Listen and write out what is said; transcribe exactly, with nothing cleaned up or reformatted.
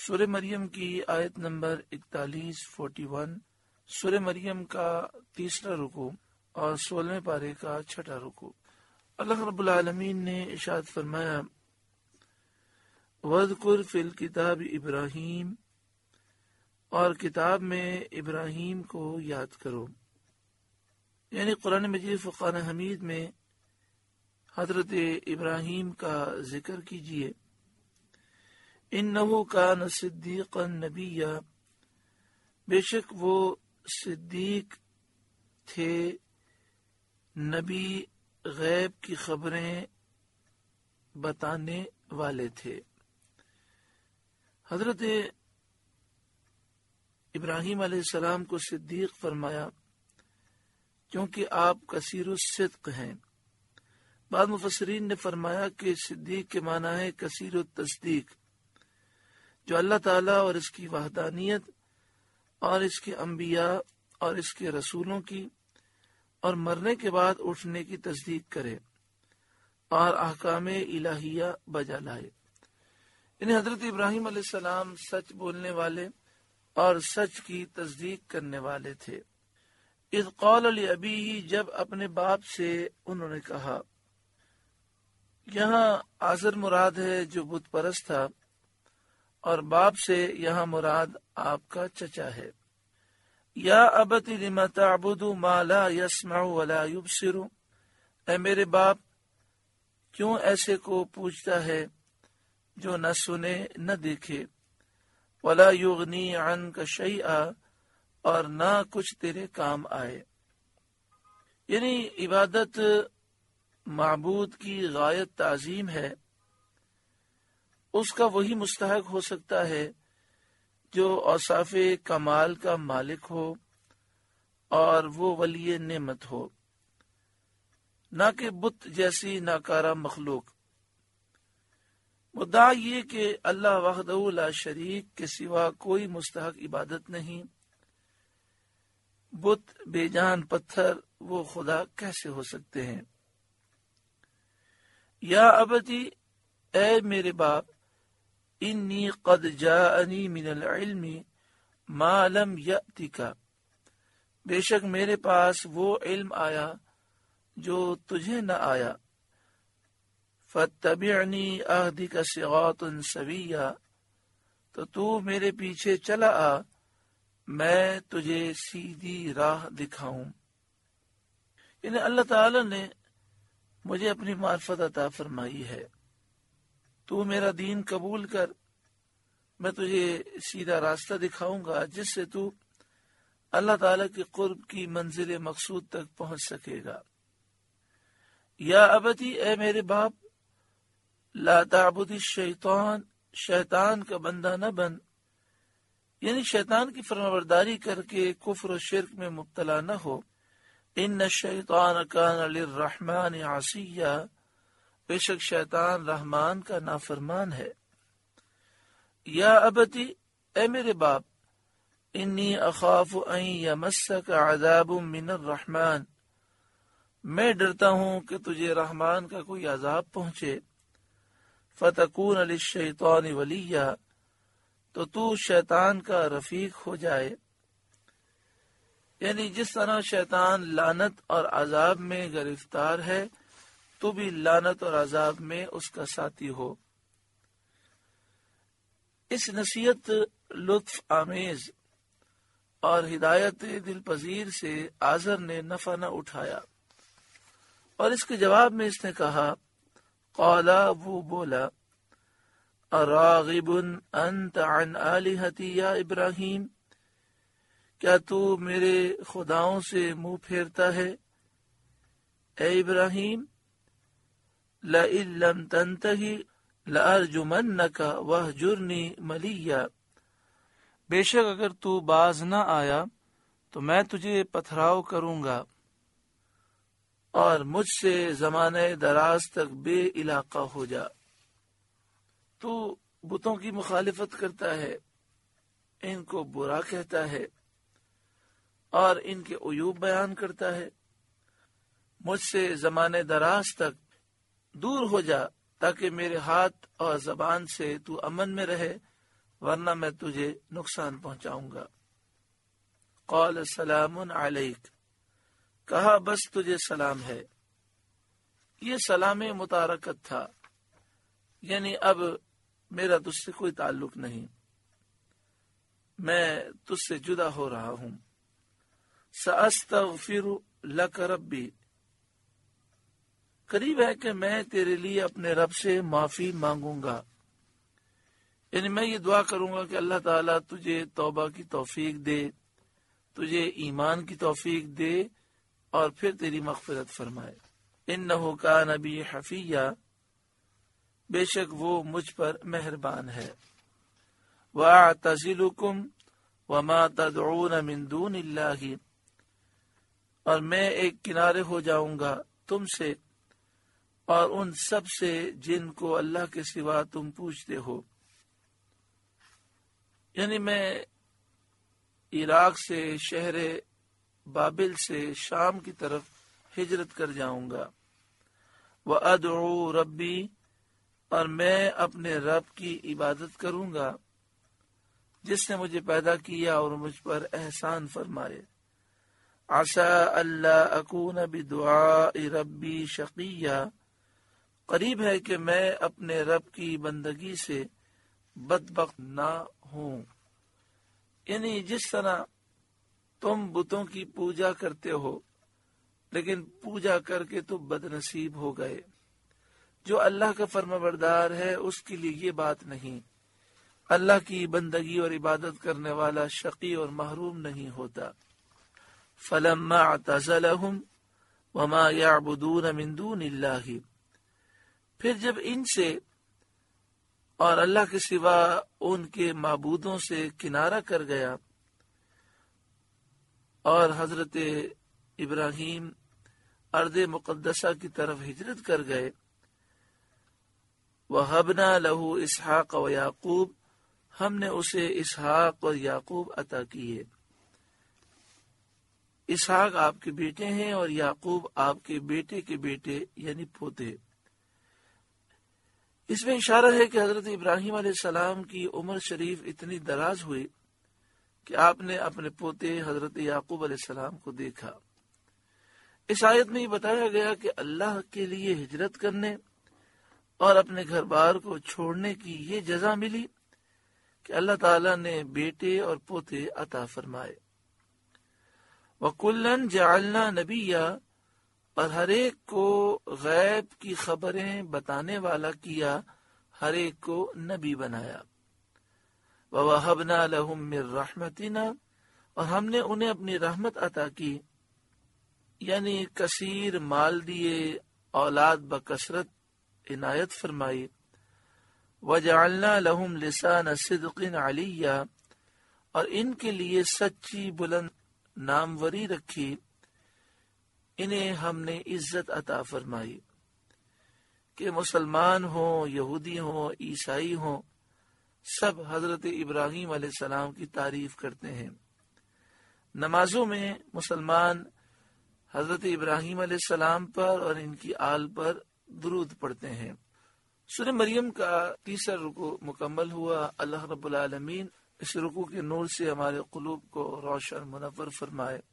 سورہ مریم کی آیت نمبر اکتالیس فورٹی ون، سورہ مریم کا تیسرا رکوع اور سولہویں پارے کا چھٹا رکوع۔ اللہ رب العالمین نے ارشاد فرمایا، وَاذْكُرْ فِي الْكِتَابِ ابراہیم، اور کتاب میں ابراہیم کو یاد کرو، یعنی قرآن مجید فرقان حمید میں حضرت ابراہیم کا ذکر کیجئے۔ انہ کان صدیقا نبیا، بے شک وہ صدیق تھے، نبی، غیب کی خبریں بتانے والے تھے۔ حضرت ابراہیم علیہ السلام کو صدیق فرمایا کیونکہ آپ کثیر الصدق ہیں۔ بعض مفسرین نے فرمایا کہ صدیق کے معنی ہے کثیر التصدیق، جو اللہ تعالیٰ اور اس کی وحدانیت اور اس کے انبیاء اور اس کے رسولوں کی اور مرنے کے بعد اٹھنے کی تصدیق کرے اور احکام الہیہ بجا لائے۔ یعنی حضرت ابراہیم علیہ السلام سچ بولنے والے اور سچ کی تصدیق کرنے والے تھے۔ اذ قال لابیہ، جب اپنے باپ سے انہوں نے کہا۔ یہاں آزر مراد ہے جو بت پرست تھا، اور باپ سے یہاں مراد آپ کا چچا ہے۔ یا ابت لم تعبد ما لا يسمع ولا يبصر، اے میرے باپ کیوں ایسے کو پوچھتا ہے جو نہ سنے نہ دیکھے، ولا یغنی عنک شیئا، اور نہ کچھ تیرے کام آئے۔ یعنی عبادت معبود کی غایت تعظیم ہے، اس کا وہی مستحق ہو سکتا ہے جو اوصاف کمال کا مالک ہو اور وہ ولی نعمت ہو، نہ کہ بت جیسی ناکارہ مخلوق۔ مدعا یہ کہ اللہ وحدہ لا شریک کے سوا کوئی مستحق عبادت نہیں، بت بے جان پتھر وہ خدا کیسے ہو سکتے ہیں۔ یا ابتی، اے میرے باپ، انی قد جاءنی من العلم ما لم یأتک، بے شک میرے پاس وہ علم آیا جو تجھے نہ آیا۔ فاتبعنی اہدک صراطا سویا، تو تو میرے پیچھے چلا آ، میں تجھے سیدھی راہ دکھاؤں۔ یعنی اللہ تعالی نے مجھے اپنی معرفت عطا فرمائی ہے، تو میرا دین قبول کر، میں تجھے سیدھا راستہ دکھاؤں گا جس سے تو اللہ تعالی کے قرب کی منزل مقصود تک پہنچ سکے گا۔ یا ابتی، اے میرے باپ، لا تعبد الشیطان، شیطان کا بندہ نہ بن، یعنی شیطان کی فرمانبرداری کر کے کفر و شرک میں مبتلا نہ ہو۔ ان الشیطان کان للرحمن عصیا، بے شک شیطان رحمان کا نافرمان ہے۔ یا ابتی، اے میرے باپ، انی اخاف ان یمسک عذاب من الرحمن، میں ڈرتا ہوں کہ تجھے رحمان کا کوئی عذاب پہنچے۔ فتکون للشیطان ولیا، تو تو شیطان کا رفیق ہو جائے۔ یعنی جس طرح شیطان لعنت اور عذاب میں گرفتار ہے، تو بھی لعنت اور عذاب میں اس کا ساتھی ہو۔ اس نصیحت لطف آمیز اور ہدایت دل پذیر سے آزر نے نفع نہ اٹھایا، اور اس کے جواب میں اس نے کہا، قالا، وہ بولا، اراغب انت عن آلہتی یا ابراہیم، کیا تو میرے خداؤں سے منہ پھیرتا ہے اے ابراہیم؟ لئن لم تنتہی لأرجمنک واہجرنی ملیا، بے شک اگر تو باز نہ آیا تو میں تجھے پتھراؤ کروں گا اور مجھ سے زمانے دراز تک بے علاقہ ہو جا۔ تو بتوں کی مخالفت کرتا ہے، ان کو برا کہتا ہے اور ان کے عیوب بیان کرتا ہے، مجھ سے زمانے دراز تک دور ہو جا تاکہ میرے ہاتھ اور زبان سے تو امن میں رہے ورنہ میں تجھے نقصان پہنچاؤں گا۔ قال سلام علیک، کہا بس تجھے سلام ہے۔ یہ سلام متارکت تھا، یعنی اب میرا تجھ سے کوئی تعلق نہیں، میں تجھ سے جدا ہو رہا ہوں۔ سأستغفر لک ربی، قریب ہے کہ میں تیرے لیے اپنے رب سے معافی مانگوں گا، یعنی میں یہ دعا کروں گا کہ اللہ تعالیٰ تجھے توبہ کی توفیق دے، تجھے ایمان کی توفیق دے اور پھر تیری مغفرت فرمائے۔ انہ کان بی حفیہ، بے شک وہ مجھ پر مہربان ہے۔ وَأَعْتَزِلُكُمْ وَمَا تَدْعُونَ مِن دُونِ اللَّهِ، اور میں ایک کنارے ہو جاؤں گا تم سے اور ان سب سے جن کو اللہ کے سوا تم پوچھتے ہو، یعنی میں عراق سے، شہر بابل سے شام کی طرف ہجرت کر جاؤں گا۔ وَأَدْعُو ربی، اور میں اپنے رب کی عبادت کروں گا جس نے مجھے پیدا کیا اور مجھ پر احسان فرمائے۔ عسیٰ اللہ اکون بدعاء ربی شقیہ، قریب ہے کہ میں اپنے رب کی بندگی سے بدبخت نہ ہوں، یعنی جس طرح تم بتوں کی پوجا کرتے ہو لیکن پوجا کر کے تو بد نصیب ہو گئے، جو اللہ کا فرما بردار ہے اس کے لیے یہ بات نہیں، اللہ کی بندگی اور عبادت کرنے والا شقی اور محروم نہیں ہوتا۔ فلما اعتزلهم وما يعبدون من دون اللہ، پھر جب ان سے اور اللہ کے سوا ان کے معبودوں سے کنارہ کر گیا اور حضرت ابراہیم ارض مقدسہ کی طرف ہجرت کر گئے، وَهَبْنَا لَهُ اسحاق و یعقوب، ہم نے اسے اسحاق اور یعقوب عطا کیے۔ اسحاق آپ کے بیٹے ہیں اور یعقوب آپ کے بیٹے کے بیٹے یعنی پوتے۔ اس میں اشارہ ہے کہ حضرت ابراہیم علیہ السلام کی عمر شریف اتنی دراز ہوئی کہ آپ نے اپنے پوتے حضرت یعقوب علیہ السلام کو دیکھا۔ اس آیت میں یہ بتایا گیا کہ اللہ کے لیے ہجرت کرنے اور اپنے گھر بار کو چھوڑنے کی یہ جزا ملی کہ اللہ تعالیٰ نے بیٹے اور پوتے عطا فرمائے۔ وَكُلًّا جَعَلْنَا نَبِيًّا، اور ہر ایک کو غیب کی خبریں بتانے والا کیا، ہر ایک کو نبی بنایا۔ وَوَهَبْنَا لَهُم مِّن رَحْمَتِنَا، اور ہم نے انہیں اپنی رحمت عطا کی، یعنی کثیر مال دیے، اولاد بکثرت عنایت فرمائی۔ وَجَعَلْنَا لَهُمْ لِسَانَ صِدْقٍ عَلِيًّا، اور ان کے لیے سچی بلند ناموری رکھی، انہیں ہم نے عزت عطا فرمائی کہ مسلمان ہوں، یہودی ہوں، عیسائی ہوں، سب حضرت ابراہیم علیہ السلام کی تعریف کرتے ہیں۔ نمازوں میں مسلمان حضرت ابراہیم علیہ السلام پر اور ان کی آل پر درود پڑھتے ہیں۔ سورہ مریم کا تیسرا رکوع مکمل ہوا۔ اللہ رب العالمین اس رکوع کے نور سے ہمارے قلوب کو روشن منور فرمائے۔